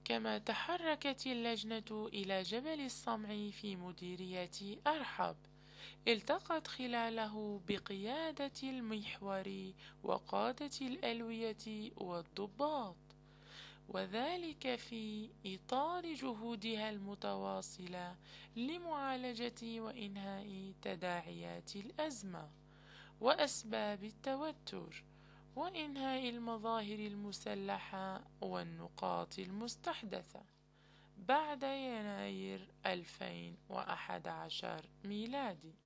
كما تحركت اللجنة إلى جبل الصمع في مديرية أرحب، التقت خلاله بقيادة المحور وقادة الألوية والضباط، وذلك في إطار جهودها المتواصلة لمعالجة وإنهاء تداعيات الأزمة وأسباب التوتر، وإنهاء المظاهر المسلحة والنقاط المستحدثة بعد يناير 2011 ميلادي.